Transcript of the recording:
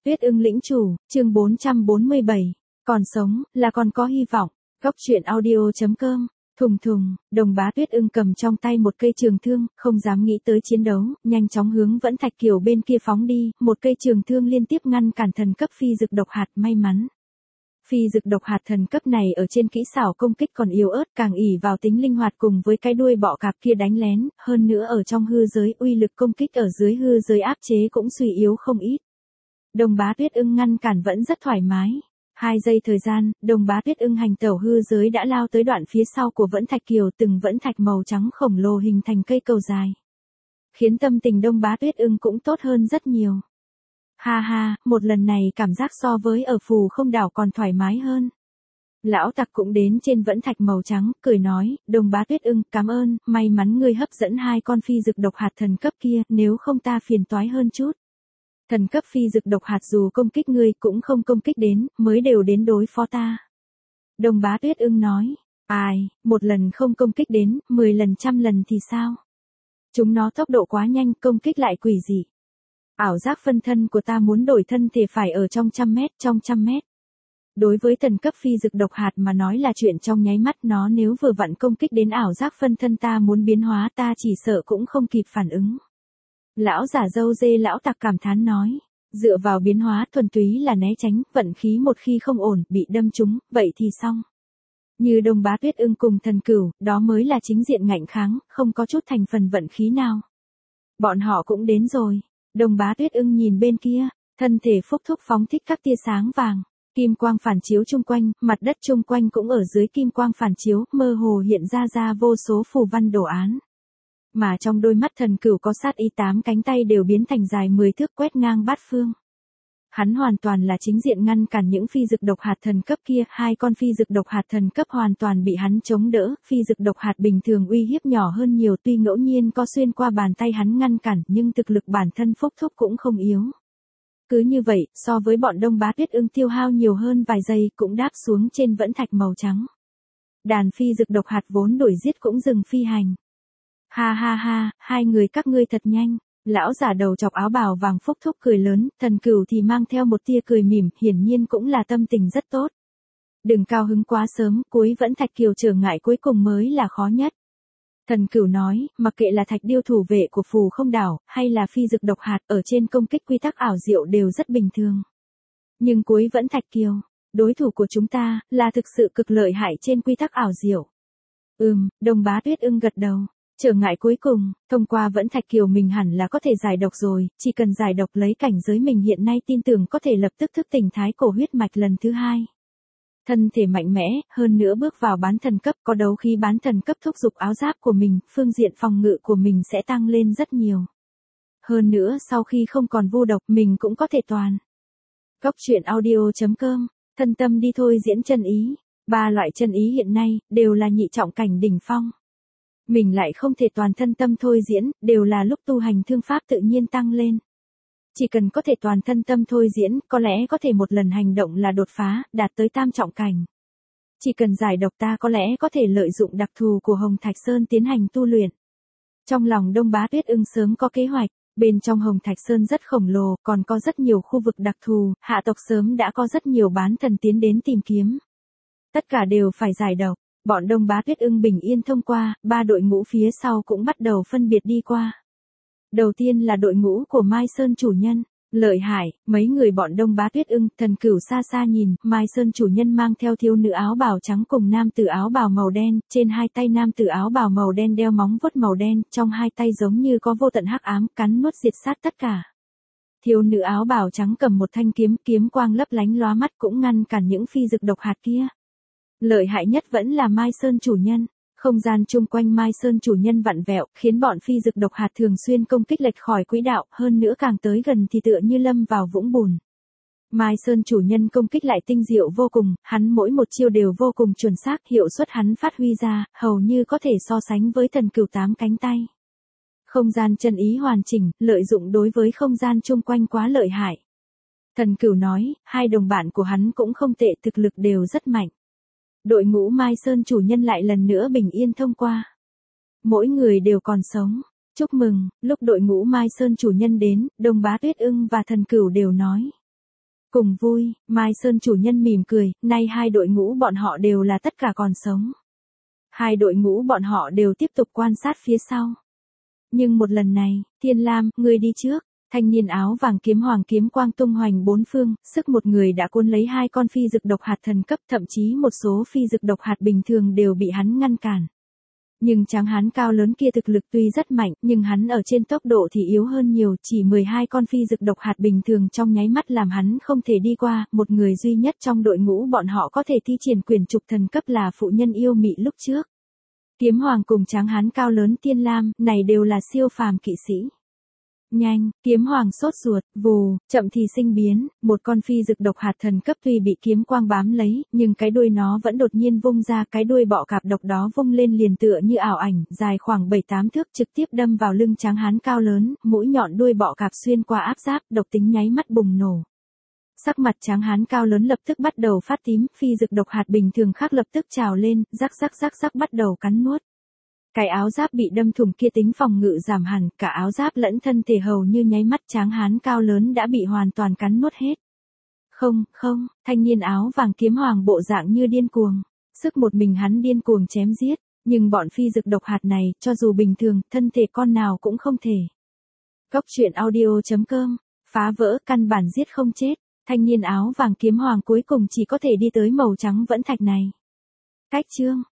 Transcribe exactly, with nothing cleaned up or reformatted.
Tuyết ưng lĩnh chủ, chương bốn trăm bốn mươi bảy. Còn sống, là còn có hy vọng. Góc truyện audio chấm com. Thùng thùng, Đồng Bá Tuyết ưng cầm trong tay một cây trường thương, không dám nghĩ tới chiến đấu, nhanh chóng hướng Vẫn Thạch Kiều bên kia phóng đi, một cây trường thương liên tiếp ngăn cản thần cấp phi dực độc hạt. May mắn. Phi dực độc hạt thần cấp này ở trên kỹ xảo công kích còn yếu ớt, càng ỷ vào tính linh hoạt cùng với cái đuôi bọ cạp kia đánh lén, hơn nữa ở trong hư giới uy lực công kích ở dưới hư giới áp chế cũng suy yếu không ít. Đồng Bá Tuyết ưng ngăn cản vẫn rất thoải mái. Hai giây thời gian, Đồng Bá Tuyết ưng hành tẩu hư giới đã lao tới đoạn phía sau của Vẫn Thạch Kiều, từng vẫn thạch màu trắng khổng lồ hình thành cây cầu dài. Khiến tâm tình Đồng Bá Tuyết ưng cũng tốt hơn rất nhiều. Ha ha, một lần này cảm giác so với ở Phù Không Đảo còn thoải mái hơn. Lão tặc cũng đến trên vẫn thạch màu trắng, cười nói, Đồng Bá Tuyết ưng, cảm ơn, may mắn ngươi hấp dẫn hai con phi dực độc hạt thần cấp kia, nếu không ta phiền toái hơn chút. Thần cấp phi dực độc hạt dù công kích ngươi cũng không công kích đến, mới đều đến đối phó ta. Đồng Bá Tuyết ưng nói, ai, một lần không công kích đến, mười lần trăm lần thì sao? Chúng nó tốc độ quá nhanh, công kích lại quỷ dị. Ảo giác phân thân của ta muốn đổi thân thì phải ở trong trăm mét, trong trăm mét. Đối với thần cấp phi dực độc hạt mà nói là chuyện trong nháy mắt, nó nếu vừa vặn công kích đến ảo giác phân thân ta muốn biến hóa ta chỉ sợ cũng không kịp phản ứng. Lão giả dâu dê lão tặc cảm thán nói, dựa vào biến hóa thuần túy là né tránh, vận khí một khi không ổn, bị đâm trúng, vậy thì xong. Như Đồng Bá Tuyết ưng cùng thần cửu, đó mới là chính diện ngạnh kháng, không có chút thành phần vận khí nào. Bọn họ cũng đến rồi. Đồng Bá Tuyết ưng nhìn bên kia, thân thể phúc thúc phóng thích các tia sáng vàng, kim quang phản chiếu chung quanh, mặt đất chung quanh cũng ở dưới kim quang phản chiếu, mơ hồ hiện ra ra vô số phù văn đồ án. Mà trong đôi mắt thần cửu có sát ý, tám cánh tay đều biến thành dài mười thước quét ngang bát phương. Hắn hoàn toàn là chính diện ngăn cản những phi dực độc hạt thần cấp kia, hai con phi dực độc hạt thần cấp hoàn toàn bị hắn chống đỡ, phi dực độc hạt bình thường uy hiếp nhỏ hơn nhiều, tuy ngẫu nhiên có xuyên qua bàn tay hắn ngăn cản, nhưng thực lực bản thân phúc thúc cũng không yếu. Cứ như vậy, so với bọn Đồng Bá Tuyết ưng tiêu hao nhiều hơn vài giây, cũng đáp xuống trên vẫn thạch màu trắng. Đàn phi dực độc hạt vốn đuổi giết cũng dừng phi hành. Ha ha ha, hai người các ngươi thật nhanh. Lão giả đầu chọc áo bào vàng phúc thúc cười lớn, thần cửu thì mang theo một tia cười mỉm, hiển nhiên cũng là tâm tình rất tốt. Đừng cao hứng quá sớm, cuối Vẫn Thạch Kiều trở ngại cuối cùng mới là khó nhất. Thần cửu nói, mặc kệ là thạch điêu thủ vệ của Phù Không Đảo, hay là phi dực độc hạt, ở trên công kích quy tắc ảo diệu đều rất bình thường. Nhưng cuối Vẫn Thạch Kiều, đối thủ của chúng ta, là thực sự cực lợi hại trên quy tắc ảo diệu. Ừm, Đồng Bá Tuyết ưng gật đầu. Trở ngại cuối cùng, thông qua Vẫn Thạch Kiều mình hẳn là có thể giải độc rồi, chỉ cần giải độc lấy cảnh giới mình hiện nay tin tưởng có thể lập tức thức tỉnh thái cổ huyết mạch lần thứ hai. Thân thể mạnh mẽ, hơn nữa bước vào bán thần cấp, có đấu khí bán thần cấp thúc giục áo giáp của mình, phương diện phòng ngự của mình sẽ tăng lên rất nhiều. Hơn nữa sau khi không còn vô độc mình cũng có thể toàn. Góc truyện audio chấm com, thân tâm đi thôi diễn chân ý. Ba loại chân ý hiện nay, đều là nhị trọng cảnh đỉnh phong. Mình lại không thể toàn thân tâm thôi diễn, đều là lúc tu hành thương pháp tự nhiên tăng lên. Chỉ cần có thể toàn thân tâm thôi diễn, có lẽ có thể một lần hành động là đột phá, đạt tới tam trọng cảnh. Chỉ cần giải độc ta có lẽ có thể lợi dụng đặc thù của Hồng Thạch Sơn tiến hành tu luyện. Trong lòng Đồng Bá Tuyết ưng sớm có kế hoạch, bên trong Hồng Thạch Sơn rất khổng lồ, còn có rất nhiều khu vực đặc thù, hạ tộc sớm đã có rất nhiều bán thần tiến đến tìm kiếm. Tất cả đều phải giải độc. Bọn Đồng Bá Tuyết ưng bình yên thông qua, ba đội ngũ phía sau cũng bắt đầu phân biệt đi qua. Đầu tiên là đội ngũ của Mai Sơn chủ nhân, lợi hại, mấy người bọn Đồng Bá Tuyết ưng, thần cửu xa xa nhìn, Mai Sơn chủ nhân mang theo thiếu nữ áo bào trắng cùng nam tử áo bào màu đen, trên hai tay nam tử áo bào màu đen đeo móng vuốt màu đen, trong hai tay giống như có vô tận hắc ám, cắn nuốt diệt sát tất cả. Thiếu nữ áo bào trắng cầm một thanh kiếm, kiếm quang lấp lánh lóa mắt cũng ngăn cản những phi dực độc hạt kia. Lợi hại nhất vẫn là Mai Sơn chủ nhân, không gian chung quanh Mai Sơn chủ nhân vặn vẹo, khiến bọn phi dực độc hạt thường xuyên công kích lệch khỏi quỹ đạo, hơn nữa càng tới gần thì tựa như lâm vào vũng bùn. Mai Sơn chủ nhân công kích lại tinh diệu vô cùng, hắn mỗi một chiêu đều vô cùng chuẩn xác, hiệu suất hắn phát huy ra, hầu như có thể so sánh với thần cửu tám cánh tay. Không gian chân ý hoàn chỉnh, lợi dụng đối với không gian chung quanh quá lợi hại. Thần cửu nói, hai đồng bạn của hắn cũng không tệ, thực lực đều rất mạnh. Đội ngũ Mai Sơn chủ nhân lại lần nữa bình yên thông qua. Mỗi người đều còn sống. Chúc mừng, lúc đội ngũ Mai Sơn chủ nhân đến, Đồng Bá Tuyết ưng và thần cửu đều nói. Cùng vui, Mai Sơn chủ nhân mỉm cười, nay hai đội ngũ bọn họ đều là tất cả còn sống. Hai đội ngũ bọn họ đều tiếp tục quan sát phía sau. Nhưng một lần này, Thiên Lam, ngươi đi trước. Thanh niên áo vàng kiếm hoàng kiếm quang tung hoành bốn phương, sức một người đã cuốn lấy hai con phi dực độc hạt thần cấp, thậm chí một số phi dực độc hạt bình thường đều bị hắn ngăn cản. Nhưng tráng hán cao lớn kia thực lực tuy rất mạnh, nhưng hắn ở trên tốc độ thì yếu hơn nhiều, chỉ mười hai con phi dực độc hạt bình thường trong nháy mắt làm hắn không thể đi qua, một người duy nhất trong đội ngũ bọn họ có thể thi triển quyền trục thần cấp là phụ nhân yêu mị lúc trước. Kiếm hoàng cùng tráng hán cao lớn Thiên Lam, này đều là siêu phàm kỵ sĩ. Nhanh, kiếm hoàng sốt ruột, vù, chậm thì sinh biến, một con phi dực độc hạt thần cấp tuy bị kiếm quang bám lấy, nhưng cái đuôi nó vẫn đột nhiên vung ra, cái đuôi bọ cạp độc đó vung lên liền tựa như ảo ảnh, dài khoảng bảy tám thước trực tiếp đâm vào lưng tráng hán cao lớn, mũi nhọn đuôi bọ cạp xuyên qua áp giáp, độc tính nháy mắt bùng nổ. Sắc mặt tráng hán cao lớn lập tức bắt đầu phát tím, phi dực độc hạt bình thường khác lập tức trào lên, rắc rắc rắc rắc bắt đầu cắn nuốt. Cái áo giáp bị đâm thủng kia tính phòng ngự giảm hẳn, cả áo giáp lẫn thân thể hầu như nháy mắt tráng hán cao lớn đã bị hoàn toàn cắn nuốt hết. Không, không, thanh niên áo vàng kiếm hoàng bộ dạng như điên cuồng. Sức một mình hắn điên cuồng chém giết, nhưng bọn phi dực độc hạt này, cho dù bình thường, thân thể con nào cũng không thể. Cốc truyện audio chấm com, phá vỡ căn bản giết không chết, thanh niên áo vàng kiếm hoàng cuối cùng chỉ có thể đi tới màu trắng vẫn thạch này. Cách chương